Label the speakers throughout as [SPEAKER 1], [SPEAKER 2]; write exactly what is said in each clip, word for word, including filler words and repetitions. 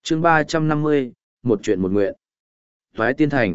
[SPEAKER 1] chương ba trăm năm mươi, một chuyện một nguyện. Toái Tiên Thành.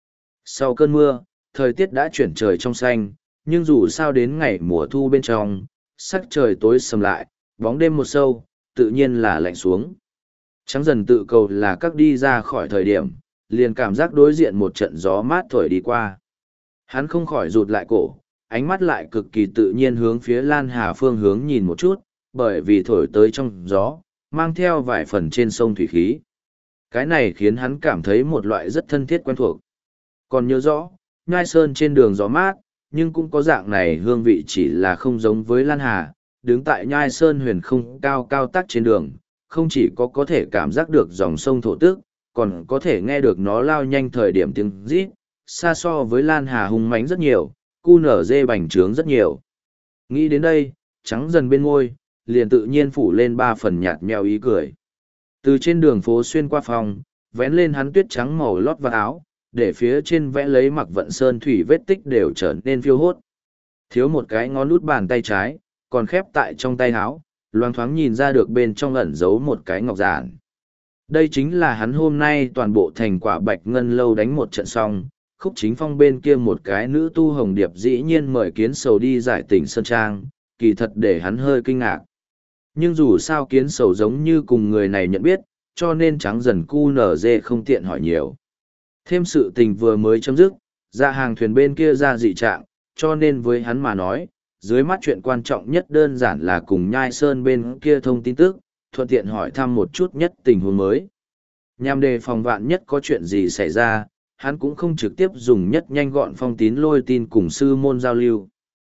[SPEAKER 1] Sau cơn mưa, thời tiết đã chuyển trời trong xanh, nhưng dù sao đến ngày mùa thu bên trong, sắc trời tối sầm lại, bóng đêm một sâu, tự nhiên là lạnh xuống. Trắng dần tự cầu là các đi ra khỏi thời điểm, liền cảm giác đối diện một trận gió mát thổi đi qua. Hắn không khỏi rụt lại cổ, ánh mắt lại cực kỳ tự nhiên hướng phía Lan Hà phương hướng nhìn một chút, bởi vì thổi tới trong gió, mang theo vài phần trên sông thủy khí. Cái này khiến hắn cảm thấy một loại rất thân thiết quen thuộc. Còn nhớ rõ, Nhai Sơn trên đường gió mát, nhưng cũng có dạng này hương vị chỉ là không giống với Lan Hà, đứng tại Nhai Sơn huyền không cao cao tắc trên đường, không chỉ có có thể cảm giác được dòng sông thổ tức, còn có thể nghe được nó lao nhanh thời điểm tiếng rít, xa so với Lan Hà hung mãnh rất nhiều, cu nở dê bành trướng rất nhiều. Nghĩ đến đây, trắng dần bên ngôi, liền tự nhiên phủ lên ba phần nhạt nhẽo ý cười. Từ trên đường phố xuyên qua phòng, vén lên hắn tuyết trắng màu lót vào áo, để phía trên vẽ lấy mặc vận sơn thủy vết tích đều trở nên phiêu hốt. Thiếu một cái ngón út bàn tay trái, còn khép tại trong tay áo, loang thoáng nhìn ra được bên trong ẩn giấu một cái ngọc giản. Đây chính là hắn hôm nay toàn bộ thành quả bạch ngân lâu đánh một trận xong, khúc chính phong bên kia một cái nữ tu hồng điệp dĩ nhiên mời kiến sầu đi giải tỉnh Sơn Trang, kỳ thật để hắn hơi kinh ngạc. Nhưng dù sao kiến sầu giống như cùng người này nhận biết, cho nên trắng dần cu nở dê không tiện hỏi nhiều. Thêm sự tình vừa mới chấm dứt, ra hàng thuyền bên kia ra dị trạng, cho nên với hắn mà nói, dưới mắt chuyện quan trọng nhất đơn giản là cùng Nhai Sơn bên kia thông tin tức, thuận tiện hỏi thăm một chút nhất tình huống mới. Nhằm đề phòng vạn nhất có chuyện gì xảy ra, hắn cũng không trực tiếp dùng nhất nhanh gọn phong tín lôi tin cùng sư môn giao lưu.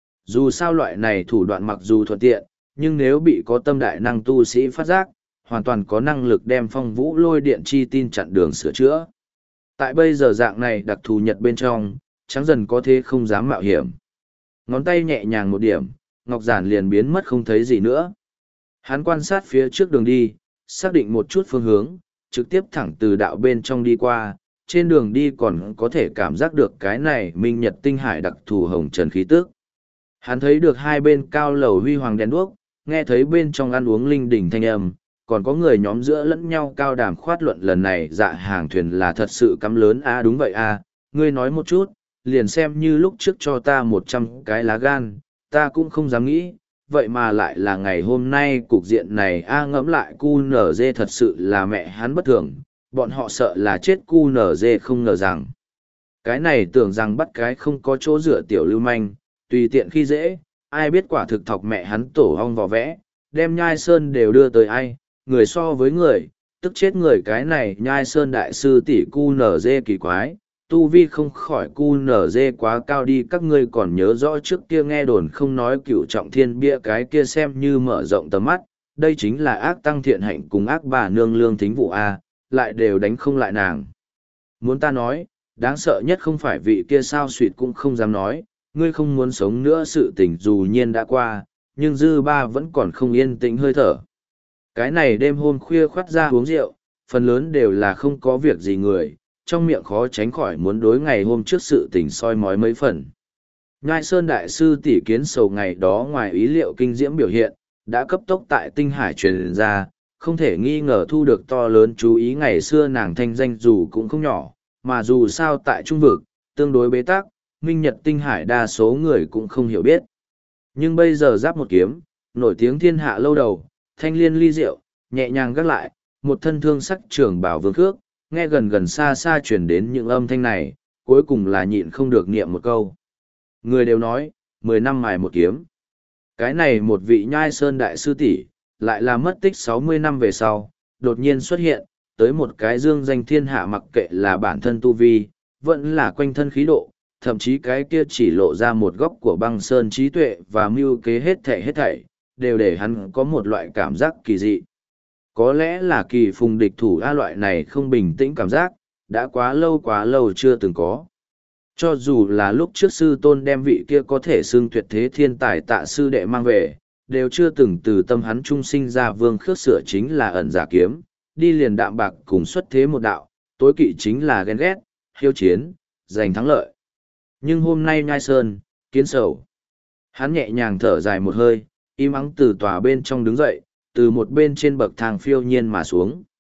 [SPEAKER 1] Dù sao loại này thủ đoạn mặc dù thuận tiện, nhưng nếu bị có tâm đại năng tu sĩ phát giác, hoàn toàn có năng lực đem phong vũ lôi điện chi tin chặn đường sửa chữa. Tại bây giờ dạng này đặc thù nhật bên trong, trắng dần có thế không dám mạo hiểm. Ngón tay nhẹ nhàng một điểm, ngọc giản liền biến mất không thấy gì nữa. Hắn quan sát phía trước đường đi, xác định một chút phương hướng, trực tiếp thẳng từ đạo bên trong đi qua, trên đường đi còn có thể cảm giác được cái này minh nhật tinh hải đặc thù hồng trần khí tức. Hắn thấy được hai bên cao lầu huy hoàng đèn đuốc, nghe thấy bên trong ăn uống linh đỉnh thanh âm, còn có người nhóm giữa lẫn nhau cao đàm khoát luận lần này dạ hàng thuyền là thật sự cắm lớn a à, đúng vậy a à, ngươi nói một chút, liền xem như lúc trước cho ta một trăm cái lá gan, ta cũng không dám nghĩ, vậy mà lại là ngày hôm nay cục diện này a à, ngẫm lại cu nở dê thật sự là mẹ hắn bất thường, bọn họ sợ là chết cu nở dê không ngờ rằng. Cái này tưởng rằng bắt cái không có chỗ dựa tiểu lưu manh, tùy tiện khi dễ, ai biết quả thực thọc mẹ hắn tổ hong vò vẽ, đem Nhai Sơn đều đưa tới ai, người so với người, tức chết người cái này Nhai Sơn đại sư tỷ cu nở dê kỳ quái, tu vi không khỏi cu nở dê quá cao đi, các ngươi còn nhớ rõ trước kia nghe đồn không nói cửu trọng thiên bia cái kia xem như mở rộng tầm mắt, đây chính là ác tăng thiện hạnh cùng ác bà nương lương thính vụ A, lại đều đánh không lại nàng. Muốn ta nói, đáng sợ nhất không phải vị kia sao suyệt cũng không dám nói, ngươi không muốn sống nữa sự tình dù nhiên đã qua, nhưng dư ba vẫn còn không yên tĩnh hơi thở. Cái này đêm hôm khuya khoắt ra uống rượu, phần lớn đều là không có việc gì người, trong miệng khó tránh khỏi muốn đối ngày hôm trước sự tình soi mói mấy phần. Nhai Sơn đại sư tỷ kiến sầu ngày đó ngoài ý liệu kinh diễm biểu hiện, đã cấp tốc tại tinh hải truyền ra, không thể nghi ngờ thu được to lớn chú ý. Ngày xưa nàng thanh danh dù cũng không nhỏ, mà dù sao tại trung vực, tương đối bế tắc, minh nhật tinh hải đa số người cũng không hiểu biết. Nhưng bây giờ giáp một kiếm, nổi tiếng thiên hạ lâu đầu, thanh liên ly rượu, nhẹ nhàng gác lại, một thân thương sắc trưởng bảo vương khước, nghe gần gần xa xa chuyển đến những âm thanh này, cuối cùng là nhịn không được niệm một câu. Người đều nói, mười năm mài một kiếm. Cái này một vị Nhai Sơn đại sư tỷ lại là mất tích sáu mươi năm về sau, đột nhiên xuất hiện, tới một cái dương danh thiên hạ, mặc kệ là bản thân tu vi, vẫn là quanh thân khí độ, thậm chí cái kia chỉ lộ ra một góc của băng sơn trí tuệ và mưu kế hết thảy hết thảy, đều để hắn có một loại cảm giác kỳ dị. Có lẽ là kỳ phùng địch thủ a, loại này không bình tĩnh cảm giác, đã quá lâu quá lâu chưa từng có. Cho dù là lúc trước sư tôn đem vị kia có thể xưng tuyệt thế thiên tài Tạ sư đệ mang về, đều chưa từng từ tâm hắn trung sinh ra vương khước sửa chính là ẩn giả kiếm, đi liền đạm bạc cùng xuất thế một đạo, tối kỵ chính là ghen ghét, hiếu chiến, giành thắng lợi. Nhưng hôm nay Nhai Sơn, kiến sầu. Hắn nhẹ nhàng thở dài một hơi, im ắng từ tòa bên trong đứng dậy, từ một bên trên bậc thang phiêu nhiên mà xuống.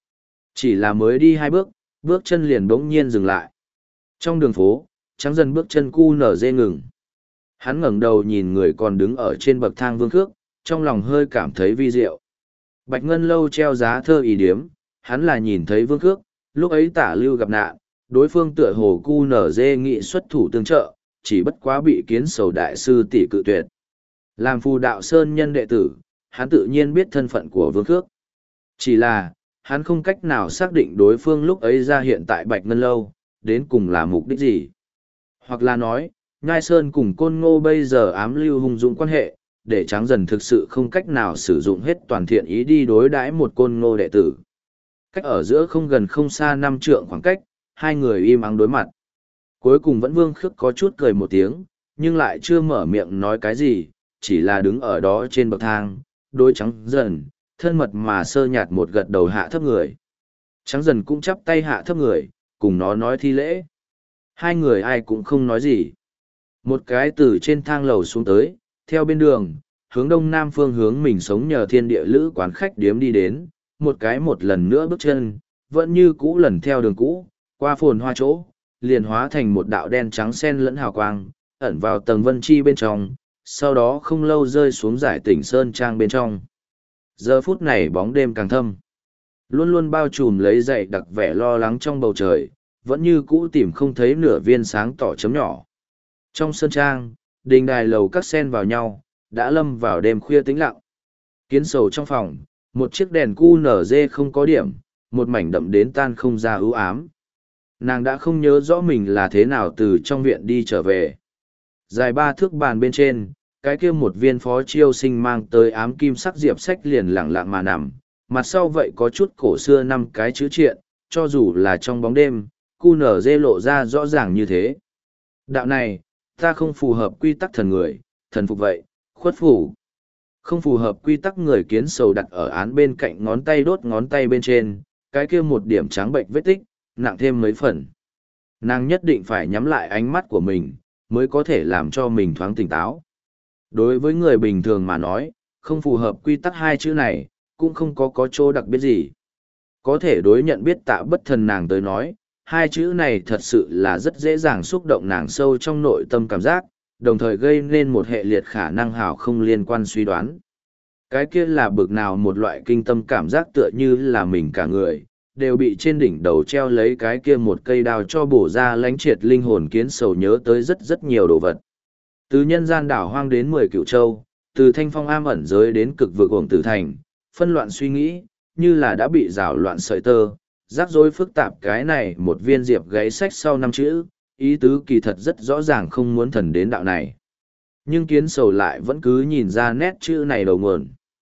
[SPEAKER 1] Chỉ là mới đi hai bước, bước chân liền bỗng nhiên dừng lại. Trong đường phố, Trắng Dần bước chân cu nở dê ngừng. Hắn ngẩng đầu nhìn người còn đứng ở trên bậc thang Vương Khước, trong lòng hơi cảm thấy vi diệu. Bạch Ngân Lâu treo giá thơ ý điếm, hắn là nhìn thấy Vương Khước, lúc ấy Tả Lưu gặp nạn, đối phương tựa hồ cu nở dê nghị xuất thủ tương trợ, chỉ bất quá bị Kiến Sầu đại sư tỷ cự tuyệt. Làm phù đạo sơn nhân đệ tử, hắn tự nhiên biết thân phận của Vương Khước. Chỉ là, hắn không cách nào xác định đối phương lúc ấy ra hiện tại Bạch Ngân Lâu, đến cùng là mục đích gì. Hoặc là nói, Nhai Sơn cùng Côn Ngô bây giờ ám lưu hung dũng quan hệ, để Tráng Dần thực sự không cách nào sử dụng hết toàn thiện ý đi đối đãi một Côn Ngô đệ tử. Cách ở giữa không gần không xa năm trượng khoảng cách, hai người im ắng đối mặt. Cuối cùng vẫn Vương Khước có chút cười một tiếng, nhưng lại chưa mở miệng nói cái gì, chỉ là đứng ở đó trên bậc thang, đối Tráng Dần, thân mật mà sơ nhạt một gật đầu hạ thấp người. Tráng Dần cũng chắp tay hạ thấp người, cùng nó nói thi lễ. Hai người ai cũng không nói gì. Một cái từ trên thang lầu xuống tới, theo bên đường, hướng đông nam phương hướng mình sống nhờ thiên địa lữ quán khách điếm đi đến, một cái một lần nữa bước chân, vẫn như cũ lần theo đường cũ, qua phồn hoa chỗ, liền hóa thành một đạo đen trắng xen lẫn hào quang, ẩn vào tầng vân chi bên trong, sau đó không lâu rơi xuống giải tỉnh sơn trang bên trong. Giờ phút này bóng đêm càng thâm, luôn luôn bao trùm lấy dậy đặc vẻ lo lắng trong bầu trời, vẫn như cũ tìm không thấy nửa viên sáng tỏ chấm nhỏ. Trong sơn trang, đình đài lầu các sen vào nhau, đã lâm vào đêm khuya tĩnh lặng. Kiến Sầu trong phòng, một chiếc đèn cu nở dê không có điểm, một mảnh đậm đến tan không ra ưu ám. Nàng đã không nhớ rõ mình là thế nào từ trong viện đi trở về. Dài ba thước bàn bên trên, cái kia một viên phó chiêu sinh mang tới ám kim sắc diệp sách liền lẳng lặng mà nằm, mặt sau vậy có chút cổ xưa năm cái chữ triện, cho dù là trong bóng đêm, cu nở dê lộ ra rõ ràng như thế. Đạo này, ta không phù hợp quy tắc thần người, thần phục vậy, khuất phủ. Không phù hợp quy tắc người. Kiến Sầu đặt ở án bên cạnh ngón tay đốt ngón tay bên trên, cái kia một điểm trắng bệnh vết tích, nặng thêm mấy phần. Nàng nhất định phải nhắm lại ánh mắt của mình, mới có thể làm cho mình thoáng tỉnh táo. Đối với người bình thường mà nói, không phù hợp quy tắc hai chữ này, cũng không có có chỗ đặc biệt gì. Có thể đối nhận biết Tạ Bất Thần nàng tới nói, hai chữ này thật sự là rất dễ dàng xúc động nàng sâu trong nội tâm cảm giác, đồng thời gây nên một hệ liệt khả năng hào không liên quan suy đoán. Cái kia là bực nào một loại kinh tâm cảm giác tựa như là mình cả người, đều bị trên đỉnh đầu treo lấy cái kia một cây đao cho bổ ra lánh triệt linh hồn. Kiến Sầu nhớ tới rất rất nhiều đồ vật. Từ nhân gian đảo hoang đến mười cựu châu, từ thanh phong am ẩn giới đến cực vực ổng tử thành, phân loạn suy nghĩ, như là đã bị rào loạn sợi tơ, rắc rối phức tạp. Cái này một viên diệp gáy sách sau năm chữ, ý tứ kỳ thật rất rõ ràng không muốn thần đến đạo này. Nhưng Kiến Sầu lại vẫn cứ nhìn ra nét chữ này đầu nguồn.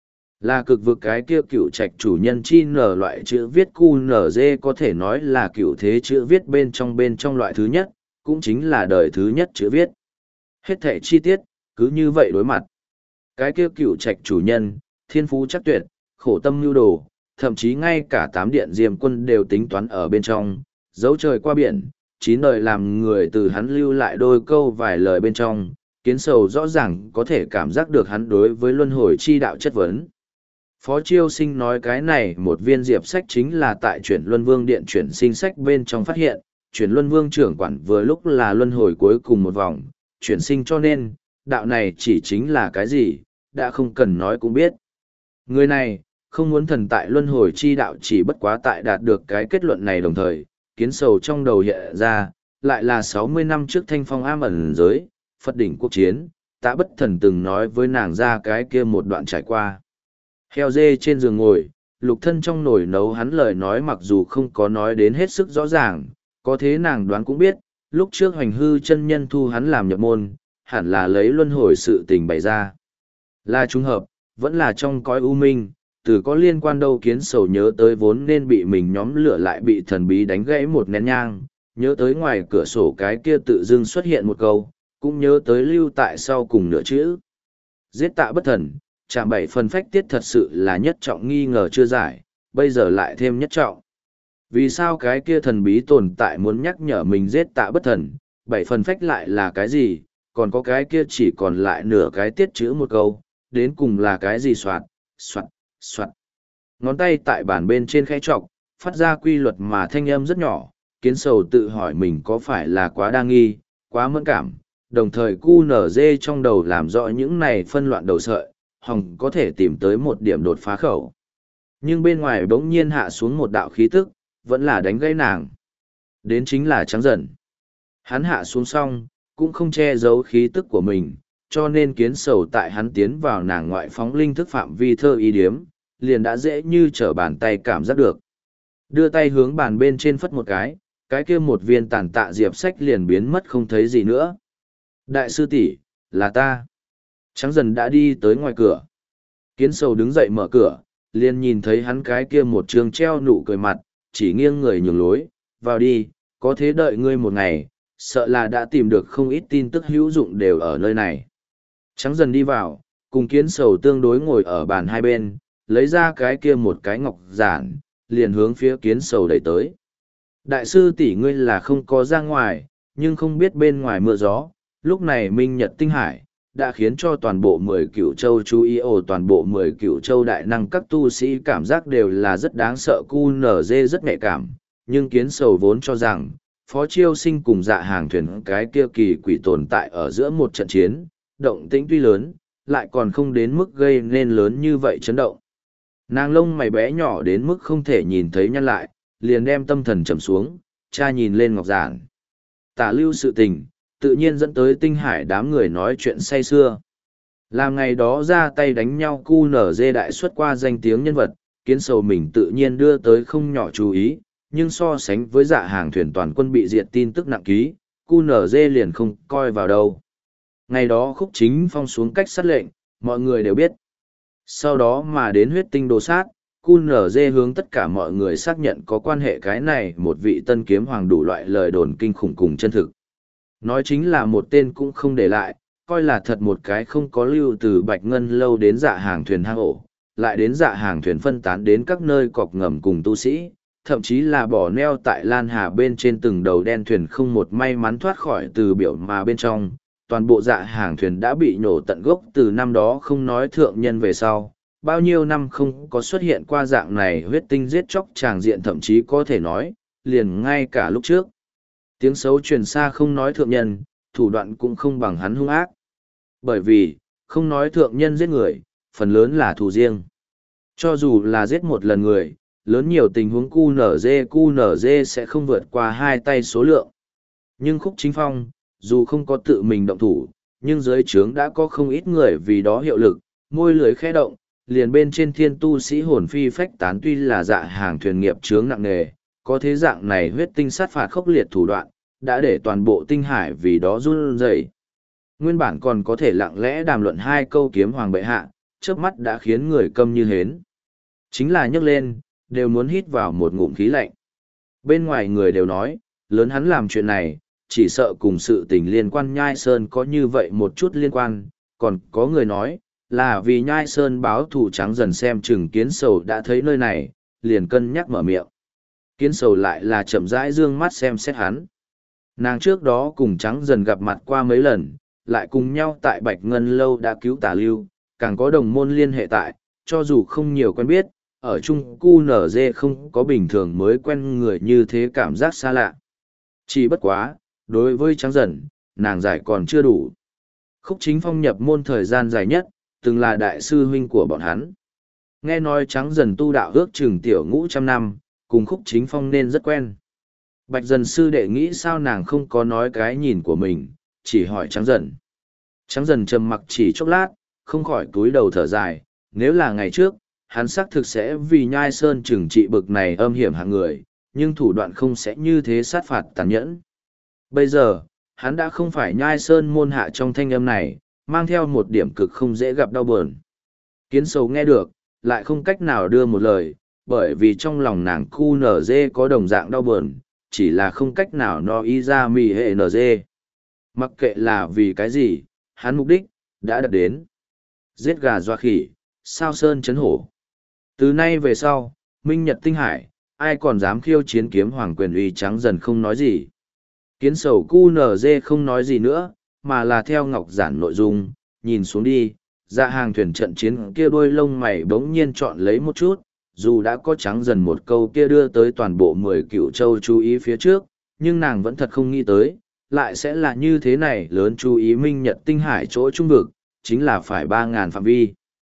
[SPEAKER 1] Là cực vực cái kia cựu trạch chủ nhân chi nở loại chữ viết cu nở dê có thể nói là cựu thế chữ viết bên trong bên trong loại thứ nhất, cũng chính là đời thứ nhất chữ viết. Hết thảy chi tiết, cứ như vậy đối mặt. Cái kia cựu trạch chủ nhân, thiên phú chắc tuyệt, khổ tâm nhu đồ, thậm chí ngay cả tám điện diêm quân đều tính toán ở bên trong, dấu trời qua biển, chín đời làm người từ hắn lưu lại đôi câu vài lời bên trong. Kiến Sầu rõ ràng có thể cảm giác được hắn đối với luân hồi chi đạo chất vấn. Phó Chiêu Sinh nói cái này một viên diệp sách chính là tại chuyển Luân Vương Điện chuyển sinh sách bên trong phát hiện, chuyển Luân Vương trưởng quản vừa lúc là luân hồi cuối cùng một vòng, chuyển sinh cho nên, đạo này chỉ chính là cái gì, đã không cần nói cũng biết. Người này, không muốn thần tại luân hồi chi đạo chỉ bất quá tại đạt được cái kết luận này đồng thời, Kiến Sầu trong đầu hiện ra, lại là sáu mươi năm trước thanh phong am ẩn giới, Phật đỉnh quốc chiến, Tạ Bất Thần từng nói với nàng ra cái kia một đoạn trải qua. Heo dê trên giường ngồi, lục thân trong nồi nấu hắn lời nói mặc dù không có nói đến hết sức rõ ràng, có thế nàng đoán cũng biết, lúc trước Hoành Hư chân nhân thu hắn làm nhập môn, hẳn là lấy luân hồi sự tình bày ra. Là trùng hợp, vẫn là trong cõi u minh, từ có liên quan đâu. Kiến Sầu nhớ tới vốn nên bị mình nhóm lửa lại bị thần bí đánh gãy một nén nhang, nhớ tới ngoài cửa sổ cái kia tự dưng xuất hiện một câu, cũng nhớ tới lưu tại sau cùng nửa chữ. Giết Tạ Bất Thần, chạm bảy phần phách tiết thật sự là nhất trọng nghi ngờ chưa giải, bây giờ lại thêm nhất trọng. Vì sao cái kia thần bí tồn tại muốn nhắc nhở mình giết Tạ Bất Thần, bảy phần phách lại là cái gì, còn có cái kia chỉ còn lại nửa cái tiết chữ một câu, đến cùng là cái gì? Soạt, soạt, soạt. Ngón tay tại bàn bên trên khẽ trọc, phát ra quy luật mà thanh âm rất nhỏ, kiến sầu tự hỏi mình có phải là quá đa nghi, quá mẫn cảm, đồng thời cu nở dê trong đầu làm rõ những này phân loạn đầu sợi, hòng có thể tìm tới một điểm đột phá khẩu. Nhưng bên ngoài bỗng nhiên hạ xuống một đạo khí tức, vẫn là đánh gãy nàng. Đến chính là Trắng Dần. Hắn hạ xuống xong, cũng không che giấu khí tức của mình, cho nên kiến sầu tại hắn tiến vào nàng ngoại phóng linh thức phạm vi thơ ý điếm, liền đã dễ như trở bàn tay cảm giác được. Đưa tay hướng bàn bên trên phất một cái, cái kia một viên tàn tạ diệp sách liền biến mất không thấy gì nữa. Đại sư tỷ, là ta. Trắng Dần đã đi tới ngoài cửa. Kiến sầu đứng dậy mở cửa, liền nhìn thấy hắn cái kia một trường treo nụ cười mặt, chỉ nghiêng người nhường lối, vào đi, có thế đợi ngươi một ngày, sợ là đã tìm được không ít tin tức hữu dụng đều ở nơi này. Trắng Dần đi vào, cùng kiến sầu tương đối ngồi ở bàn hai bên, lấy ra cái kia một cái ngọc giản, liền hướng phía kiến sầu đẩy tới. Đại sư tỷ ngươi là không có ra ngoài, nhưng không biết bên ngoài mưa gió, lúc này minh nhật tinh hải, đã khiến cho toàn bộ mười cửu châu chú ý ồ toàn bộ mười cửu châu đại năng các tu sĩ cảm giác đều là rất đáng sợ cu nở dê rất nhạy cảm, nhưng kiến sầu vốn cho rằng, Phó Chiêu Sinh cùng dạ hàng thuyền cái kia kỳ quỷ tồn tại ở giữa một trận chiến, động tĩnh tuy lớn, lại còn không đến mức gây nên lớn như vậy chấn động. Nàng lông mày bé nhỏ đến mức không thể nhìn thấy nhăn lại, liền đem tâm thần trầm xuống, cha nhìn lên ngọc giản. Tả lưu sự tình, tự nhiên dẫn tới tinh hải đám người nói chuyện say xưa. Làm ngày đó ra tay đánh nhau cu nở dê đại xuất qua danh tiếng nhân vật, kiến sầu mình tự nhiên đưa tới không nhỏ chú ý, nhưng so sánh với dạ hàng thuyền toàn quân bị diệt tin tức nặng ký, cu nở dê liền không coi vào đâu. Ngày đó Khúc Chính Phong xuống cách sát lệnh, mọi người đều biết. Sau đó mà đến huyết tinh đồ sát, cu nở dê hướng tất cả mọi người xác nhận có quan hệ cái này một vị tân kiếm hoàng đủ loại lời đồn kinh khủng cùng chân thực. Nói chính là một tên cũng không để lại, coi là thật một cái không có lưu từ Bạch Ngân lâu đến dạ hàng thuyền hang ổ, lại đến dạ hàng thuyền phân tán đến các nơi cọc ngầm cùng tu sĩ, thậm chí là bỏ neo tại Lan Hà bên trên từng đầu đen thuyền không một may mắn thoát khỏi từ biểu mà bên trong. Toàn bộ dạ hàng thuyền đã bị nổ tận gốc từ năm đó không nói thượng nhân về sau, bao nhiêu năm không có xuất hiện qua dạng này huyết tinh giết chóc tràng diện thậm chí có thể nói, liền ngay cả lúc trước. Tiếng xấu truyền xa không nói thượng nhân, thủ đoạn cũng không bằng hắn hung ác. Bởi vì, không nói thượng nhân giết người, phần lớn là thù riêng. Cho dù là giết một lần người, lớn nhiều tình huống cu nở dê cu nở dê sẽ không vượt qua hai tay số lượng. Nhưng Khúc Chính Phong, dù không có tự mình động thủ, nhưng dưới trướng đã có không ít người vì đó hiệu lực, môi lưới khẽ động, liền bên trên thiên tu sĩ hồn phi phách tán tuy là dạ hàng thuyền nghiệp trướng nặng nề, có thế dạng này huyết tinh sát phạt khốc liệt thủ đoạn, đã để toàn bộ tinh hải vì đó run rẩy. Nguyên bản còn có thể lặng lẽ đàm luận hai câu kiếm hoàng bệ hạ, chớp mắt đã khiến người câm như hến. Chính là nhấc lên, đều muốn hít vào một ngụm khí lạnh. Bên ngoài người đều nói, lớn hắn làm chuyện này, chỉ sợ cùng sự tình liên quan Nhai Sơn có như vậy một chút liên quan, còn có người nói, là vì Nhai Sơn báo thù Trắng Dần xem chừng kiến sầu đã thấy nơi này, liền cân nhắc mở miệng. Kiến sầu lại là chậm rãi dương mắt xem xét hắn. Nàng trước đó cùng Trắng Dần gặp mặt qua mấy lần, lại cùng nhau tại Bạch Ngân Lâu đã cứu Tả Lưu, càng có đồng môn liên hệ tại, cho dù không nhiều quen biết, ở chung cu nở dê không có bình thường mới quen người như thế cảm giác xa lạ. Chỉ bất quá, đối với Trắng Dần, nàng giải còn chưa đủ. Khúc Chính Phong nhập môn thời gian dài nhất, từng là đại sư huynh của bọn hắn. Nghe nói Trắng Dần tu đạo ước chừng tiểu ngũ trăm năm, cùng Khúc Chính Phong nên rất quen. Bạch Dần sư đệ nghĩ sao nàng không có nói cái nhìn của mình, chỉ hỏi Trắng Dần. Trắng Dần trầm mặc chỉ chốc lát, không khỏi túi đầu thở dài, nếu là ngày trước, hắn xác thực sẽ vì Nhai Sơn trừng trị bực này âm hiểm hạng người, nhưng thủ đoạn không sẽ như thế sát phạt tàn nhẫn. Bây giờ, hắn đã không phải Nhai Sơn môn hạ trong thanh âm này, mang theo một điểm cực không dễ gặp đau buồn. Kiến sầu nghe được, lại không cách nào đưa một lời, bởi vì trong lòng nàng cu nở dê có đồng dạng đau buồn, chỉ là không cách nào no ý ra mì hệ nở dê. Mặc kệ là vì cái gì, hắn mục đích, đã đạt đến. Giết gà doa khỉ, sao sơn chấn hổ. Từ nay về sau, Minh Nhật Tinh Hải, ai còn dám khiêu chiến kiếm hoàng quyền uy Trắng Dần không nói gì. Kiến sầu cu nở dê không nói gì nữa, mà là theo ngọc giản nội dung, nhìn xuống đi, dạ hàng thuyền trận chiến kia đôi lông mày bỗng nhiên chọn lấy một chút, dù đã có trắng dần một câu kia đưa tới toàn bộ mười cựu châu chú ý phía trước, nhưng nàng vẫn thật không nghĩ tới, lại sẽ là như thế này lớn chú ý minh nhật tinh hải chỗ trung vực, chính là phải ba ngàn phạm vi.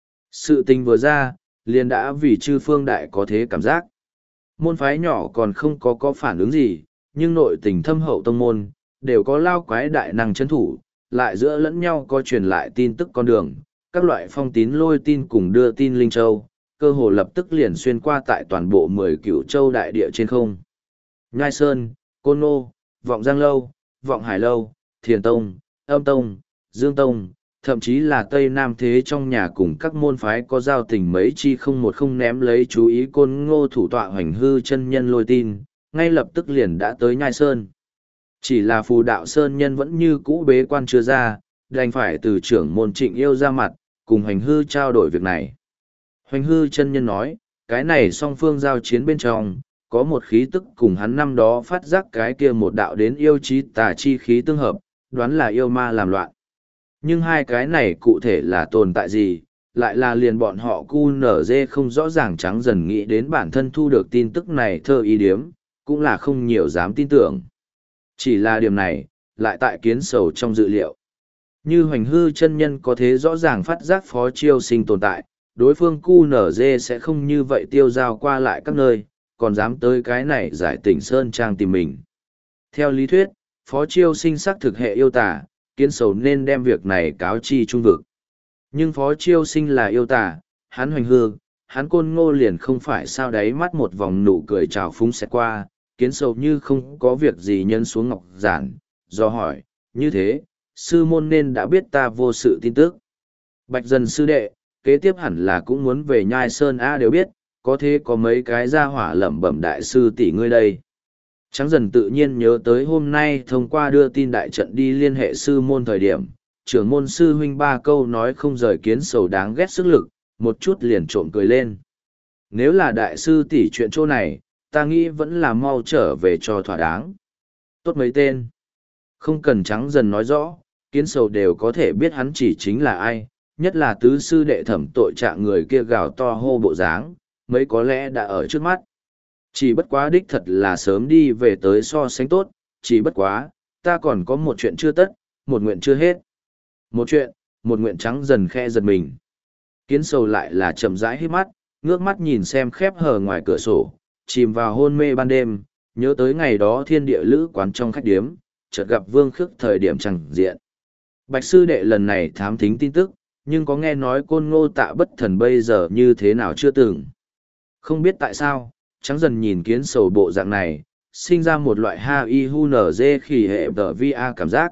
[SPEAKER 1] Sự tình vừa ra, liền đã vì chư phương đại có thế cảm giác. Môn phái nhỏ còn không có có phản ứng gì, nhưng nội tình thâm hậu tông môn, đều có lao quái đại năng chấn thủ, lại giữa lẫn nhau có truyền lại tin tức con đường, các loại phong tín lôi tin cùng đưa tin linh châu, cơ hồ lập tức liền xuyên qua tại toàn bộ mười cửu châu đại địa trên không. Nhai Sơn, Côn Nô, Vọng Giang Lâu, Vọng Hải Lâu, Thiền Tông, Âm Tông, Dương Tông, thậm chí là Tây Nam Thế trong nhà cùng các môn phái có giao tình mấy chi không một không ném lấy chú ý Côn Ngô thủ tọa hoành hư chân nhân lôi tin, ngay lập tức liền đã tới Nhai Sơn. Chỉ là phù đạo Sơn nhân vẫn như cũ bế quan chưa ra, đành phải từ trưởng môn Trịnh Yêu ra mặt, cùng hoành hư trao đổi việc này. Hoành hư chân nhân nói, cái này song phương giao chiến bên trong, có một khí tức cùng hắn năm đó phát giác cái kia một đạo đến yêu chí tà chi khí tương hợp, đoán là yêu ma làm loạn. Nhưng hai cái này cụ thể là tồn tại gì, lại là liền bọn họ cu nở dê không rõ ràng trắng dần nghĩ đến bản thân thu được tin tức này thơ ý điếm, cũng là không nhiều dám tin tưởng. Chỉ là điểm này, lại tại kiến sầu trong dự liệu. Như hoành hư chân nhân có thế rõ ràng phát giác phó chiêu sinh tồn tại, đối phương cu nở dê sẽ không như vậy tiêu giao qua lại các nơi, còn dám tới cái này giải tỉnh Sơn Trang tìm mình. Theo lý thuyết, phó chiêu sinh sắc thực hệ yêu tà, kiến sầu nên đem việc này cáo chi trung vực. Nhưng phó chiêu sinh là yêu tà, hắn hoành hư, hắn côn ngô liền không phải sao đáy mắt một vòng nụ cười trào phúng xẹt qua, kiến sầu như không có việc gì nhân xuống ngọc giản, do hỏi, như thế, sư môn nên đã biết ta vô sự tin tức. Bạch dần sư đệ, kế tiếp hẳn là cũng muốn về Nhai Sơn A đều biết, có thế có mấy cái gia hỏa lẩm bẩm đại sư tỷ ngươi đây. Trắng dần tự nhiên nhớ tới hôm nay thông qua đưa tin đại trận đi liên hệ sư môn thời điểm, trưởng môn sư huynh ba câu nói không rời kiến sầu đáng ghét sức lực, một chút liền trộm cười lên. Nếu là đại sư tỷ chuyện chỗ này, ta nghĩ vẫn là mau trở về cho thỏa đáng. Tốt mấy tên. Không cần trắng dần nói rõ, kiến sầu đều có thể biết hắn chỉ chính là ai, nhất là tứ sư đệ thẩm tội trạng người kia gào to hô bộ dáng, mấy có lẽ đã ở trước mắt. Chỉ bất quá đích thật là sớm đi về tới so sánh tốt, chỉ bất quá, ta còn có một chuyện chưa tất, một nguyện chưa hết. Một chuyện, một nguyện trắng dần khe giật mình. Kiến sầu lại là chậm rãi hít mắt, ngước mắt nhìn xem khép hờ ngoài cửa sổ, chìm vào hôn mê ban đêm, nhớ tới ngày đó thiên địa lữ quán trong khách điếm, chợt gặp Vương Khước thời điểm chẳng diện. Bạch sư đệ lần này thám thính tin tức, nhưng có nghe nói Côn Ngô Tạ Bất Thần bây giờ như thế nào chưa từng. Không biết tại sao, trắng dần nhìn kiến sầu bộ dạng này, sinh ra một loại ha y hu nở dê khỉ hệ tờ vi a cảm giác.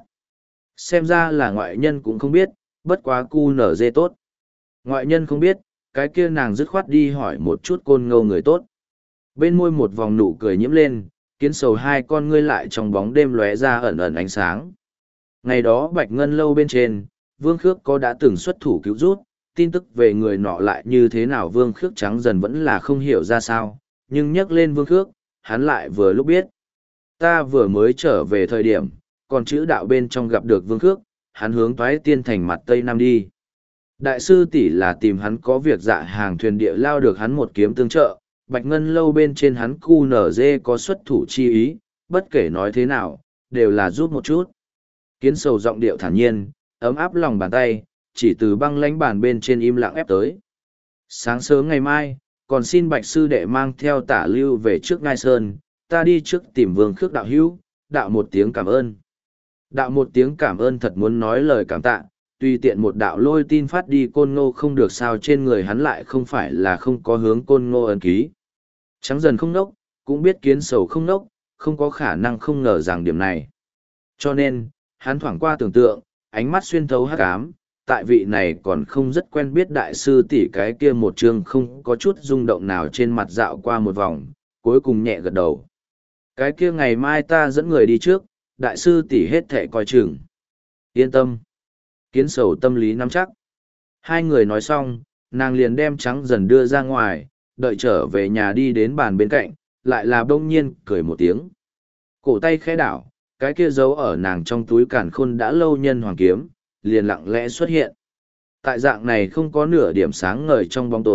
[SPEAKER 1] Xem ra là ngoại nhân cũng không biết, bất quá cu nở dê tốt. Ngoại nhân không biết, cái kia nàng dứt khoát đi hỏi một chút Côn Ngô người tốt. Bên môi một vòng nụ cười nhiễm lên, kiến sầu hai con ngươi lại trong bóng đêm lóe ra ẩn ẩn ánh sáng. Ngày đó Bạch Ngân Lâu bên trên, Vương Khước có đã từng xuất thủ cứu rút, tin tức về người nọ lại như thế nào Vương Khước trắng dần vẫn là không hiểu ra sao, nhưng nhắc lên Vương Khước, hắn lại vừa lúc biết. Ta vừa mới trở về thời điểm, còn chữ đạo bên trong gặp được Vương Khước, hắn hướng toái tiên thành mặt Tây Nam đi. Đại sư tỷ là tìm hắn có việc dạ hàng thuyền địa lao được hắn một kiếm tương trợ, Bạch Ngân Lâu bên trên hắn cu nở dê có xuất thủ chi ý, bất kể nói thế nào, đều là giúp một chút. Kiến sầu giọng điệu thản nhiên, ấm áp lòng bàn tay, chỉ từ băng lánh bàn bên trên im lặng ép tới. Sáng sớm ngày mai, còn xin Bạch sư đệ mang theo tả lưu về trước Ngai Sơn, ta đi trước tìm Vương Khước đạo hữu, đạo một tiếng cảm ơn. Đạo một tiếng cảm ơn thật muốn nói lời cảm tạ, tùy tiện một đạo lôi tin phát đi Côn Ngô không được sao trên người hắn lại không phải là không có hướng Côn Ngô ấn ký. Trắng dần không nốc, cũng biết kiến sầu không nốc, không có khả năng không ngờ rằng điểm này. Cho nên, hắn thoảng qua tưởng tượng, ánh mắt xuyên thấu hắc ám, tại vị này còn không rất quen biết đại sư tỷ cái kia một chương không có chút rung động nào trên mặt dạo qua một vòng, cuối cùng nhẹ gật đầu. Cái kia ngày mai ta dẫn người đi trước, đại sư tỷ hết thệ coi chừng. Yên tâm. Kiến sầu tâm lý nắm chắc. Hai người nói xong, nàng liền đem trắng dần đưa ra ngoài, đợi trở về nhà đi đến bàn bên cạnh, lại là đông nhiên cười một tiếng. Cổ tay khẽ đảo, cái kia giấu ở nàng trong túi càn khôn đã lâu nhân hoàng kiếm, liền lặng lẽ xuất hiện. Tại dạng này không có nửa điểm sáng ngời trong bóng tối,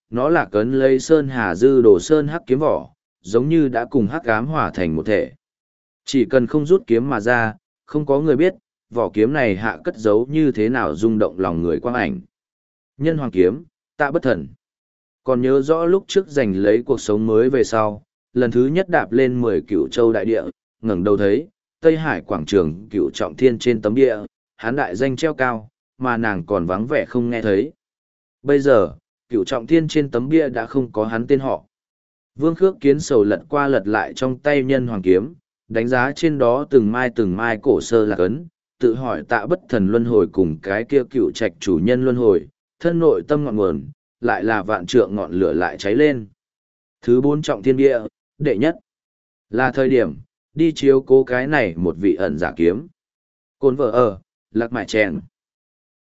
[SPEAKER 1] nó là cấn lấy sơn hà dư đồ sơn hắc kiếm vỏ, giống như đã cùng hắc ám hòa thành một thể. Chỉ cần không rút kiếm mà ra, không có người biết, vỏ kiếm này hạ cất giấu như thế nào rung động lòng người quang ảnh. Nhân hoàng kiếm, Tạ Bất Thần. Còn nhớ rõ lúc trước giành lấy cuộc sống mới về sau, lần thứ nhất đạp lên mười cửu châu đại địa, ngẩng đầu thấy, Tây Hải quảng trường cửu trọng thiên trên tấm địa, hán đại danh treo cao, mà nàng còn vắng vẻ không nghe thấy. Bây giờ, cửu trọng thiên trên tấm bia đã không có hắn tên họ. Vương Khước Kiến sầu lật qua lật lại trong tay nhân hoàng kiếm, đánh giá trên đó từng mai từng mai cổ sơ lạc ấn, tự hỏi Tạ Bất Thần luân hồi cùng cái kia cựu trạch chủ nhân luân hồi, thân nội tâm ngọn nguồn, lại là vạn trượng ngọn lửa lại cháy lên. Thứ bốn trọng thiên địa, đệ nhất, là thời điểm, đi chiếu cố cái này một vị ẩn giả kiếm. Côn vợ ở, lạc mại chèn.